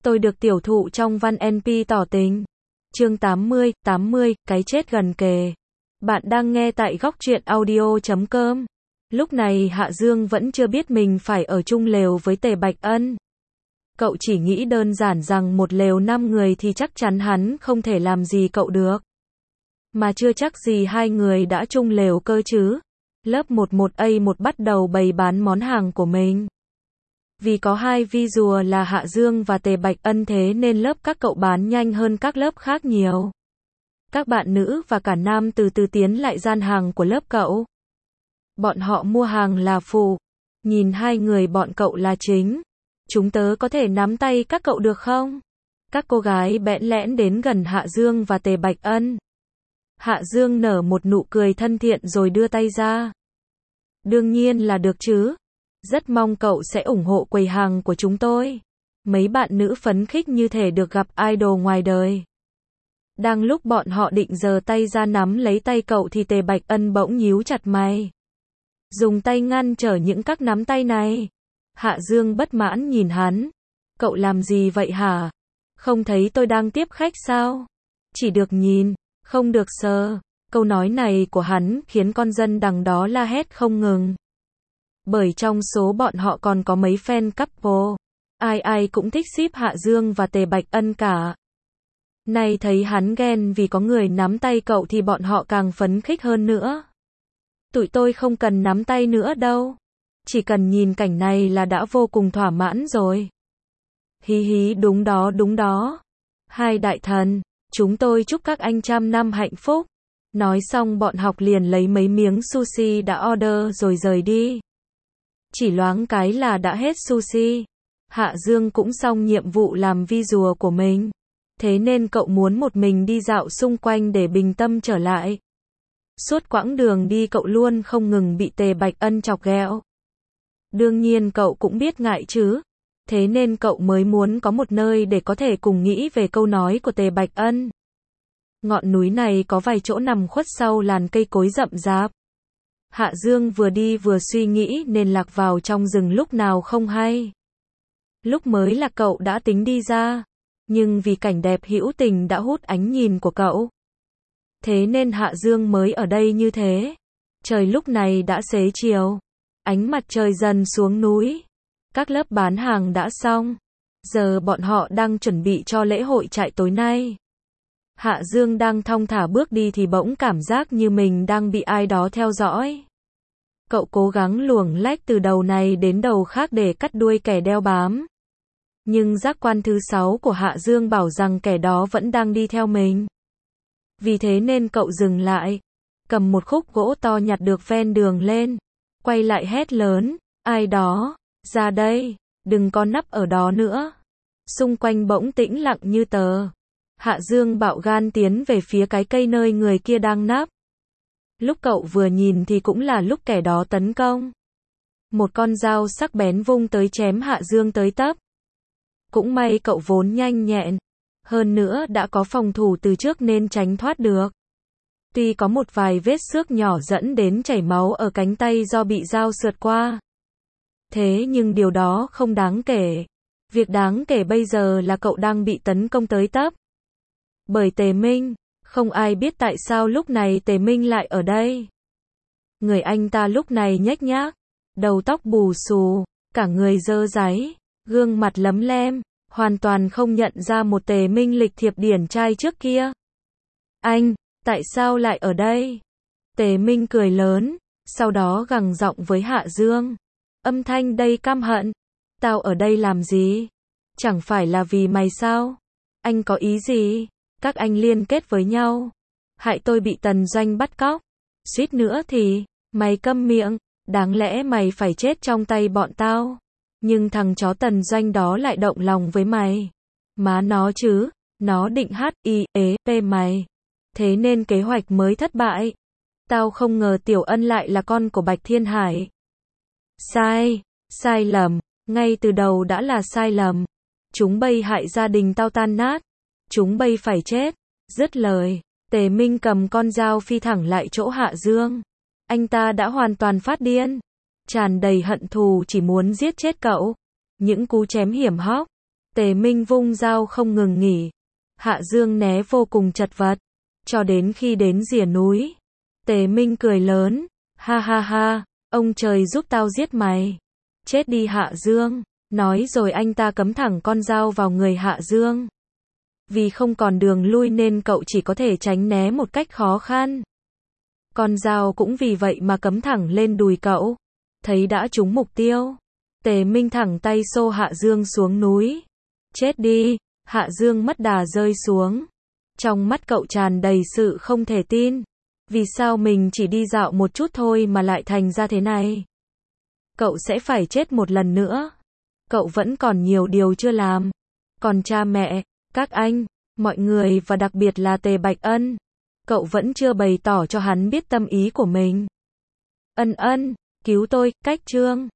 Tôi được tiểu thụ trong văn NP tỏ tình. Chương 80, cái chết gần kề. Bạn đang nghe tại góc truyện audio.com. Lúc này Hạ Dương vẫn chưa biết mình phải ở chung lều với Tề Bạch Ân. Cậu chỉ nghĩ đơn giản rằng một lều 5 người thì chắc chắn hắn không thể làm gì cậu được. Mà chưa chắc gì hai người đã chung lều cơ chứ. Lớp 11A1 bắt đầu bày bán món hàng của mình. Vì có hai visual là Hạ Dương và Tề Bạch Ân thế nên lớp các cậu bán nhanh hơn các lớp khác nhiều. Các bạn nữ và cả nam từ từ tiến lại gian hàng của lớp cậu. Bọn họ mua hàng là phụ. Nhìn hai người bọn cậu là chính. Chúng tớ có thể nắm tay các cậu được không? Các cô gái bẽn lẽn đến gần Hạ Dương và Tề Bạch Ân. Hạ Dương nở một nụ cười thân thiện rồi đưa tay ra. Đương nhiên là được chứ. Rất mong cậu sẽ ủng hộ quầy hàng của chúng tôi. Mấy bạn nữ phấn khích như thể được gặp idol ngoài đời. Đang lúc bọn họ định giơ tay ra nắm lấy tay cậu thì Tề Bạch Ân bỗng nhíu chặt mày. Dùng tay ngăn trở những các nắm tay này. Hạ Dương bất mãn nhìn hắn. Cậu làm gì vậy hả? Không thấy tôi đang tiếp khách sao? Chỉ được nhìn, không được sờ. Câu nói này của hắn khiến con dân đằng đó la hét không ngừng. Bởi trong số bọn họ còn có mấy fan couple. Ai ai cũng thích ship Hạ Dương và Tề Bạch Ân cả. Nay thấy hắn ghen vì có người nắm tay cậu thì bọn họ càng phấn khích hơn nữa. Tụi tôi không cần nắm tay nữa đâu. Chỉ cần nhìn cảnh này là đã vô cùng thỏa mãn rồi. Hí hí, đúng đó đúng đó. Hai đại thần, chúng tôi chúc các anh trăm năm hạnh phúc. Nói xong bọn học liền lấy mấy miếng sushi đã order rồi rời đi. Chỉ loáng cái là đã hết sushi. Hạ Dương cũng xong nhiệm vụ làm visual của mình. Thế nên cậu muốn một mình đi dạo xung quanh để bình tâm trở lại. Suốt quãng đường đi cậu luôn không ngừng bị Tề Bạch Ân chọc ghẹo. Đương nhiên cậu cũng biết ngại chứ. Thế nên cậu mới muốn có một nơi để có thể cùng nghĩ về câu nói của Tề Bạch Ân. Ngọn núi này có vài chỗ nằm khuất sau làn cây cối rậm rạp. Hạ Dương vừa đi vừa suy nghĩ nên lạc vào trong rừng lúc nào không hay. Lúc mới là cậu đã tính đi ra, nhưng vì cảnh đẹp hữu tình đã hút ánh nhìn của cậu. Thế nên Hạ Dương mới ở đây như thế. Trời lúc này đã xế chiều. Ánh mặt trời dần xuống núi. Các lớp bán hàng đã xong. Giờ bọn họ đang chuẩn bị cho lễ hội trại tối nay. Hạ Dương đang thong thả bước đi thì bỗng cảm giác như mình đang bị ai đó theo dõi. Cậu cố gắng luồn lách từ đầu này đến đầu khác để cắt đuôi kẻ đeo bám. Nhưng giác quan thứ 6 của Hạ Dương bảo rằng kẻ đó vẫn đang đi theo mình. Vì thế nên cậu dừng lại. Cầm một khúc gỗ to nhặt được ven đường lên. Quay lại hét lớn. Ai đó? Ra đây. Đừng có nấp ở đó nữa. Xung quanh bỗng tĩnh lặng như tờ. Hạ Dương bạo gan tiến về phía cái cây nơi người kia đang nấp. Lúc cậu vừa nhìn thì cũng là lúc kẻ đó tấn công. Một con dao sắc bén vung tới chém Hạ Dương tới tấp. Cũng may cậu vốn nhanh nhẹn. Hơn nữa đã có phòng thủ từ trước nên tránh thoát được. Tuy có một vài vết xước nhỏ dẫn đến chảy máu ở cánh tay do bị dao sượt qua. Thế nhưng điều đó không đáng kể. Việc đáng kể bây giờ là cậu đang bị tấn công tới tấp. Bởi Tề Minh. Không ai biết tại sao lúc này Tề Minh lại ở đây. Người anh ta lúc này nhếch nhác. Đầu tóc bù xù. Cả người dơ dáy. Gương mặt lấm lem. Hoàn toàn không nhận ra một Tề Minh lịch thiệp điển trai trước kia. Anh, tại sao lại ở đây? Tề Minh cười lớn. Sau đó gằn giọng với Hạ Dương. Âm thanh đầy căm hận. Tao ở đây làm gì? Chẳng phải là vì mày sao? Anh có ý gì? Các anh liên kết với nhau. Hại tôi bị Tần Doanh bắt cóc. Suýt nữa thì, mày câm miệng. Đáng lẽ mày phải chết trong tay bọn tao. Nhưng thằng chó Tần Doanh đó lại động lòng với mày. Má nó chứ, nó định HIEP mày. Thế nên kế hoạch mới thất bại. Tao không ngờ Tiểu Ân lại là con của Bạch Thiên Hải. Sai lầm, ngay từ đầu đã là sai lầm. Chúng bay hại gia đình tao tan nát. Chúng bay phải chết. Dứt lời, Tề Minh cầm con dao phi thẳng lại chỗ Hạ Dương. Anh ta đã hoàn toàn phát điên. Tràn đầy hận thù chỉ muốn giết chết cậu. Những cú chém hiểm hóc. Tề Minh vung dao không ngừng nghỉ. Hạ Dương né vô cùng chật vật. Cho đến khi đến rìa núi. Tề Minh cười lớn. Ha ha ha, ông trời giúp tao giết mày. Chết đi Hạ Dương. Nói rồi anh ta cắm thẳng con dao vào người Hạ Dương. Vì không còn đường lui nên cậu chỉ có thể tránh né một cách khó khăn. Con dao cũng vì vậy mà cắm thẳng lên đùi cậu. Thấy đã trúng mục tiêu. Tề Minh thẳng tay xô Hạ Dương xuống núi. Chết đi, Hạ Dương mất đà rơi xuống. Trong mắt cậu tràn đầy sự không thể tin. Vì sao mình chỉ đi dạo một chút thôi mà lại thành ra thế này? Cậu sẽ phải chết một lần nữa. Cậu vẫn còn nhiều điều chưa làm. Còn cha mẹ, các anh, mọi người và đặc biệt là Tề Bạch Ân. Cậu vẫn chưa bày tỏ cho hắn biết tâm ý của mình. Ân ân, cứu tôi, cách chương.